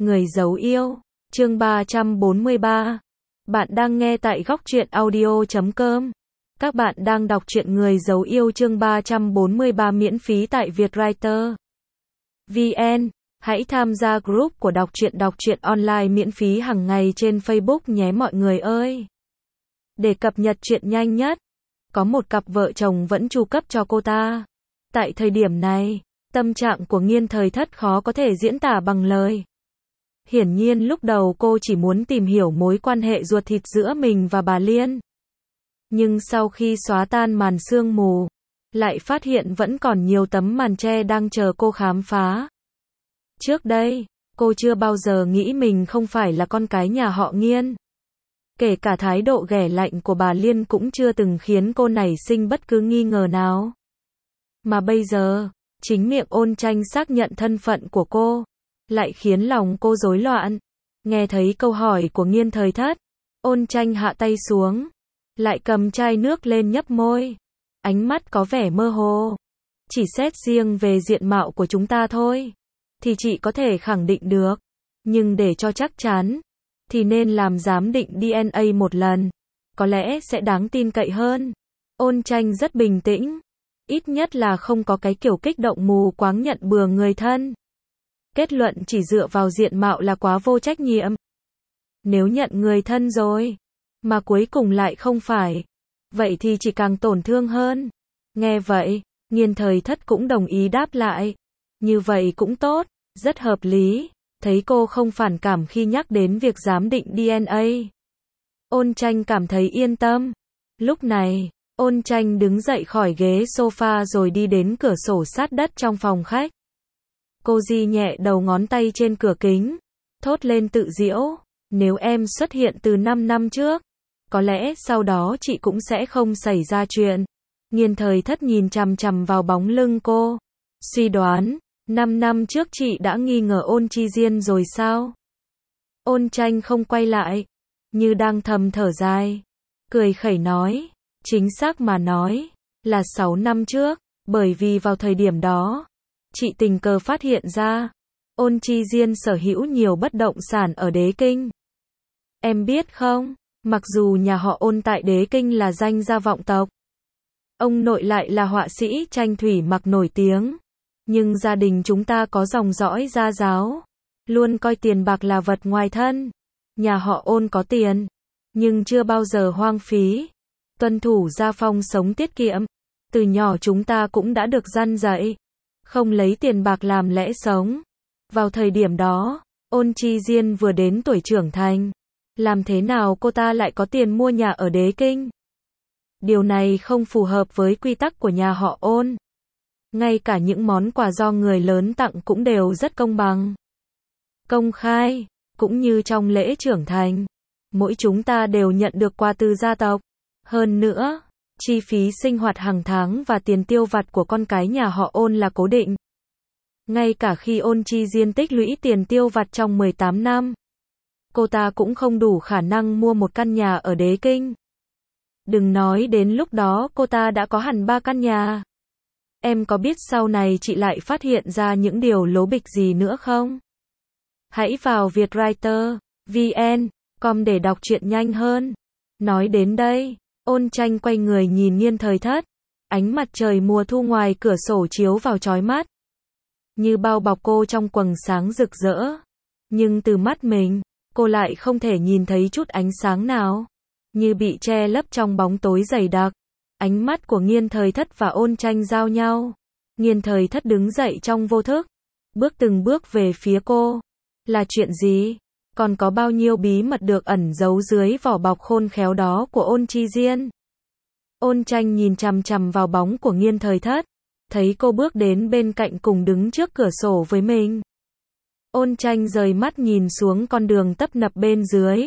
Người giấu yêu, chương 343. Bạn đang nghe tại góc truyện audio.com. Các bạn đang đọc truyện Người giấu yêu chương 343 miễn phí tại Vietwriter VN. Hãy tham gia group của đọc truyện online miễn phí hàng ngày trên Facebook nhé mọi người ơi. Để cập nhật chuyện nhanh nhất, có một cặp vợ chồng vẫn chu cấp cho cô ta. Tại thời điểm này, tâm trạng của Nghiên Thời Thất khó có thể diễn tả bằng lời. Hiển nhiên lúc đầu cô chỉ muốn tìm hiểu mối quan hệ ruột thịt giữa mình và bà Liên. Nhưng sau khi xóa tan màn sương mù, lại phát hiện vẫn còn nhiều tấm màn che đang chờ cô khám phá. Trước đây, cô chưa bao giờ nghĩ mình không phải là con cái nhà họ Nghiên. Kể cả thái độ ghẻ lạnh của bà Liên cũng chưa từng khiến cô nảy sinh bất cứ nghi ngờ nào. Mà bây giờ, chính miệng Ôn Tranh xác nhận thân phận của cô, lại khiến lòng cô rối loạn. Nghe thấy câu hỏi của Nghiên Thời Thất, Ôn Tranh hạ tay xuống, lại cầm chai nước lên nhấp môi. Ánh mắt có vẻ mơ hồ. Chỉ xét riêng về diện mạo của chúng ta thôi, thì chị có thể khẳng định được. Nhưng để cho chắc chắn, thì nên làm giám định DNA một lần. Có lẽ sẽ đáng tin cậy hơn. Ôn Tranh rất bình tĩnh. Ít nhất là không có cái kiểu kích động mù quáng nhận bừa người thân. Kết luận chỉ dựa vào diện mạo là quá vô trách nhiệm. Nếu nhận người thân rồi, mà cuối cùng lại không phải, vậy thì chỉ càng tổn thương hơn. Nghe vậy, Nghiên Thời Thất cũng đồng ý đáp lại. Như vậy cũng tốt, rất hợp lý. Thấy cô không phản cảm khi nhắc đến việc giám định DNA, Ôn Tranh cảm thấy yên tâm. Lúc này, Ôn Tranh đứng dậy khỏi ghế sofa rồi đi đến cửa sổ sát đất trong phòng khách. Cô di nhẹ đầu ngón tay trên cửa kính, thốt lên tự giễu, nếu em xuất hiện từ 5 năm trước, có lẽ sau đó chị cũng sẽ không xảy ra chuyện. Nghiên Thời Thất nhìn chằm chằm vào bóng lưng cô, suy đoán, 5 năm trước chị đã nghi ngờ Ôn Chi Diên rồi sao? Ôn Tranh không quay lại, như đang thầm thở dài, cười khẩy nói, chính xác mà nói, là 6 năm trước, bởi vì vào thời điểm đó, chị tình cờ phát hiện ra, Ôn Chi Diên sở hữu nhiều bất động sản ở Đế Kinh. Em biết không, mặc dù nhà họ Ôn tại Đế Kinh là danh gia vọng tộc, ông nội lại là họa sĩ tranh thủy mặc nổi tiếng, nhưng gia đình chúng ta có dòng dõi gia giáo, luôn coi tiền bạc là vật ngoài thân. Nhà họ Ôn có tiền, nhưng chưa bao giờ hoang phí, tuân thủ gia phong sống tiết kiệm. Từ nhỏ chúng ta cũng đã được răn dạy, không lấy tiền bạc làm lẽ sống. Vào thời điểm đó, Ôn Chi Diên vừa đến tuổi trưởng thành. Làm thế nào cô ta lại có tiền mua nhà ở Đế Kinh? Điều này không phù hợp với quy tắc của nhà họ Ôn. Ngay cả những món quà do người lớn tặng cũng đều rất công bằng, công khai, cũng như trong lễ trưởng thành. Mỗi chúng ta đều nhận được quà từ gia tộc. Hơn nữa, chi phí sinh hoạt hàng tháng và tiền tiêu vặt của con cái nhà họ Ôn là cố định. Ngay cả khi Ôn Chi Diên tích lũy tiền tiêu vặt trong 18 năm, cô ta cũng không đủ khả năng mua một căn nhà ở Đế Kinh. Đừng nói đến lúc đó cô ta đã có hẳn 3 căn nhà. Em có biết sau này chị lại phát hiện ra những điều lố bịch gì nữa không? Hãy vào Vietwriter VN.com để đọc truyện nhanh hơn. Nói đến đây, Ôn Tranh quay người nhìn Nghiên Thời Thất. Ánh mặt trời mùa thu ngoài cửa sổ chiếu vào chói mắt, như bao bọc cô trong quầng sáng rực rỡ. Nhưng từ mắt mình, cô lại không thể nhìn thấy chút ánh sáng nào, như bị che lấp trong bóng tối dày đặc. Ánh mắt của Nghiên Thời Thất và Ôn Tranh giao nhau. Nghiên Thời Thất đứng dậy trong vô thức, bước từng bước về phía cô. Là chuyện gì? Còn có bao nhiêu bí mật được ẩn giấu dưới vỏ bọc khôn khéo đó của Ôn Chi Diên? Ôn Tranh nhìn chằm chằm vào bóng của Nghiên Thời Thất, thấy cô bước đến bên cạnh cùng đứng trước cửa sổ với mình. Ôn Tranh rời mắt nhìn xuống con đường tấp nập bên dưới.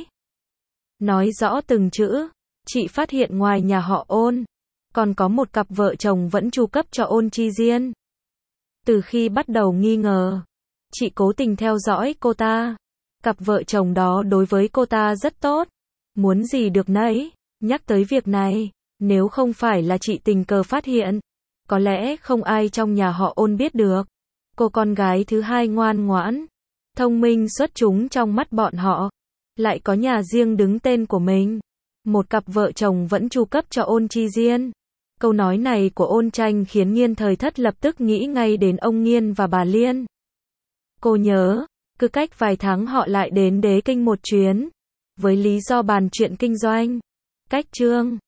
Nói rõ từng chữ, chị phát hiện ngoài nhà họ Ôn, còn có một cặp vợ chồng vẫn chu cấp cho Ôn Chi Diên. Từ khi bắt đầu nghi ngờ, chị cố tình theo dõi cô ta. Cặp vợ chồng đó đối với cô ta rất tốt, muốn gì được nấy. Nhắc tới việc này, nếu không phải là chị tình cờ phát hiện, có lẽ không ai trong nhà họ Ôn biết được. Cô con gái thứ hai ngoan ngoãn, thông minh xuất chúng trong mắt bọn họ, lại có nhà riêng đứng tên của mình. Một cặp vợ chồng vẫn chu cấp cho Ôn Chi Diên. Câu nói này của Ôn Tranh khiến Nghiên Thời Thất lập tức nghĩ ngay đến ông Nghiên và bà Liên. Cô nhớ, cứ cách vài tháng họ lại đến Đế Kinh một chuyến, với lý do bàn chuyện kinh doanh. Cách chương